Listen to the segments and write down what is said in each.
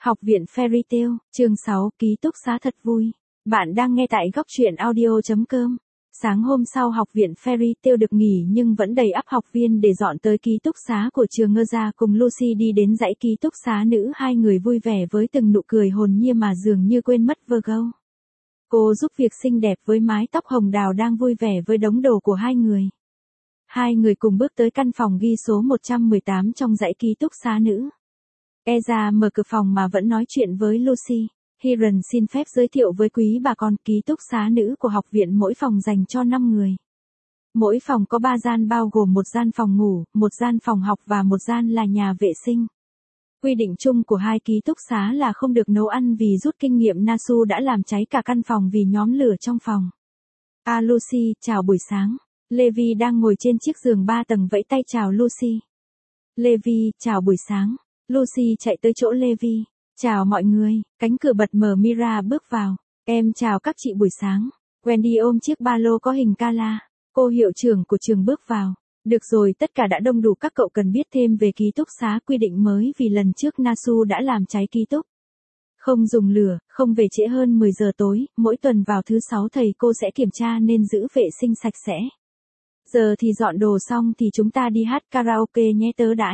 Học viện Fairy Tail, chương 6, ký túc xá thật vui. Bạn đang nghe tại góc truyện audio.com. Sáng hôm sau học viện Fairy Tail được nghỉ nhưng vẫn đầy ắp học viên để dọn tới ký túc xá của trường Ngơ Gia cùng Lucy đi đến dãy ký túc xá nữ, hai người vui vẻ với từng nụ cười hồn nhiên mà dường như quên mất Virgo. Cô giúp việc xinh đẹp với mái tóc hồng đào đang vui vẻ với đống đồ của hai người. Hai người cùng bước tới căn phòng ghi số 118 trong dãy ký túc xá nữ. Eza mở cửa phòng mà vẫn nói chuyện với Lucy. Hiren xin phép giới thiệu với quý bà con, ký túc xá nữ của học viện mỗi phòng dành cho 5 người. Mỗi phòng có 3 gian bao gồm một gian phòng ngủ, một gian phòng học và một gian là nhà vệ sinh. Quy định chung của hai ký túc xá là không được nấu ăn vì rút kinh nghiệm Nasu đã làm cháy cả căn phòng vì nhóm lửa trong phòng. Lucy, chào buổi sáng. Levi đang ngồi trên chiếc giường 3 tầng vẫy tay chào Lucy. Levi, chào buổi sáng. Lucy chạy tới chỗ Levi. Chào mọi người, cánh cửa bật mở, Mira bước vào. Em chào các chị buổi sáng. Wendy ôm chiếc ba lô có hình Kala. Cô hiệu trưởng của trường bước vào. Được rồi, tất cả đã đông đủ, các cậu cần biết thêm về ký túc xá quy định mới vì lần trước Nasu đã làm cháy ký túc. Không dùng lửa, không về trễ hơn 10 giờ tối, mỗi tuần vào thứ 6 thầy cô sẽ kiểm tra nên giữ vệ sinh sạch sẽ. Giờ thì dọn đồ xong thì chúng ta đi hát karaoke nhé tớ đãi.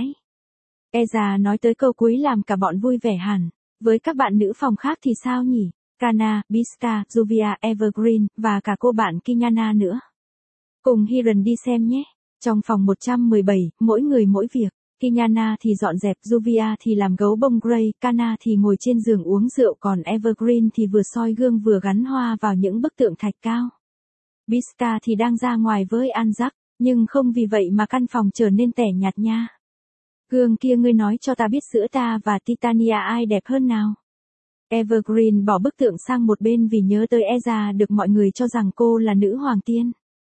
Eza nói tới câu cuối làm cả bọn vui vẻ hẳn. Với các bạn nữ phòng khác thì sao nhỉ? Kana, Biska, Juvia, Evergreen, và cả cô bạn Kinyana nữa. Cùng Hiren đi xem nhé. Trong phòng 117, mỗi người mỗi việc. Kinyana thì dọn dẹp, Juvia thì làm gấu bông Grey, Kana thì ngồi trên giường uống rượu, còn Evergreen thì vừa soi gương vừa gắn hoa vào những bức tượng thạch cao. Biska thì đang ra ngoài với Anzac, nhưng không vì vậy mà căn phòng trở nên tẻ nhạt nha. Gương kia, ngươi nói cho ta biết giữa ta và Titania ai đẹp hơn nào? Evergreen bỏ bức tượng sang một bên vì nhớ tới Eza được mọi người cho rằng cô là nữ hoàng tiên.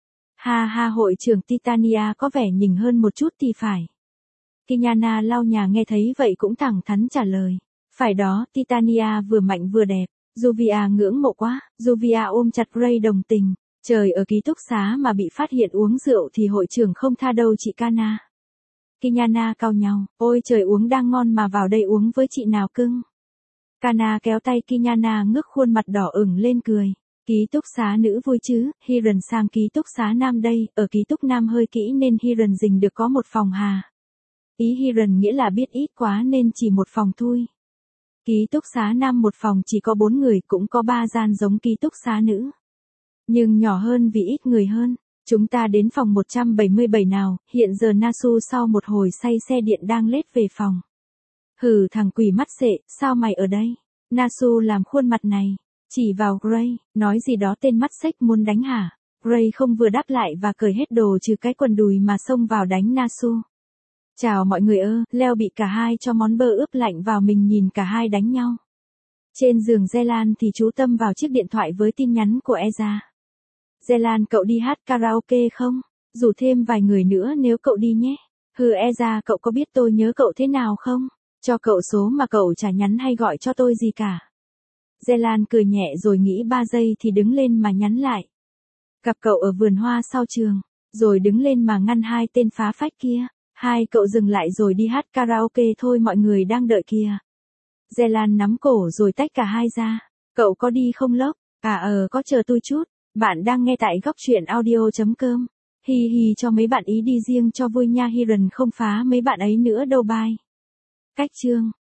Ha, hội trưởng Titania có vẻ nhỉnh hơn một chút thì phải. Kinyana lau nhà nghe thấy vậy cũng thẳng thắn trả lời. Phải đó, Titania vừa mạnh vừa đẹp. Juvia ngưỡng mộ quá. Juvia ôm chặt Ray đồng tình. Trời, ở ký túc xá mà bị phát hiện uống rượu thì hội trưởng không tha đâu chị Kana. Kinyana cau nhau, ôi trời, uống đang ngon mà vào đây uống với chị nào cưng. Kana kéo tay Kinyana, ngước khuôn mặt đỏ ửng lên cười. Ký túc xá nữ vui chứ? Hiren sang ký túc xá nam đây, ở ký túc nam hơi kỹ nên Hiren dình được có một phòng hà. Ý Hiren nghĩa là biết ít quá nên chỉ một phòng thôi. Ký túc xá nam một phòng chỉ có 4 người, cũng có 3 gian giống ký túc xá nữ. Nhưng nhỏ hơn vì ít người hơn. Chúng ta đến phòng 177 nào, hiện giờ Nasu sau một hồi say xe điện đang lết về phòng. Hừ, thằng quỷ mắt xệ, sao mày ở đây? Nasu làm khuôn mặt này, chỉ vào Gray, nói gì đó tên mắt xếch muốn đánh hả? Gray không vừa đáp lại và cởi hết đồ trừ cái quần đùi mà xông vào đánh Nasu. Chào mọi người Leo bị cả hai cho món bơ ướp lạnh vào mình nhìn cả hai đánh nhau. Trên giường Zelan thì chú tâm vào chiếc điện thoại với tin nhắn của Eza. Zelan, cậu đi hát karaoke không? Rủ thêm vài người nữa nếu cậu đi nhé. Eza, cậu có biết tôi nhớ cậu thế nào không? Cho cậu số mà cậu chả nhắn hay gọi cho tôi gì cả. Zelan cười nhẹ rồi nghĩ 3 giây thì đứng lên mà nhắn lại. Gặp cậu ở vườn hoa sau trường. Rồi đứng lên mà ngăn hai tên phá phách kia. Hai cậu dừng lại rồi đi hát karaoke thôi, mọi người đang đợi kìa. Zelan nắm cổ rồi tách cả hai ra. Cậu có đi không Lốc? Có, chờ tôi chút. Bạn đang nghe tại góc truyện audio.com. Hi cho mấy bạn ý đi riêng cho vui nha, Hiren không phá mấy bạn ấy nữa đâu, bye. Cách chương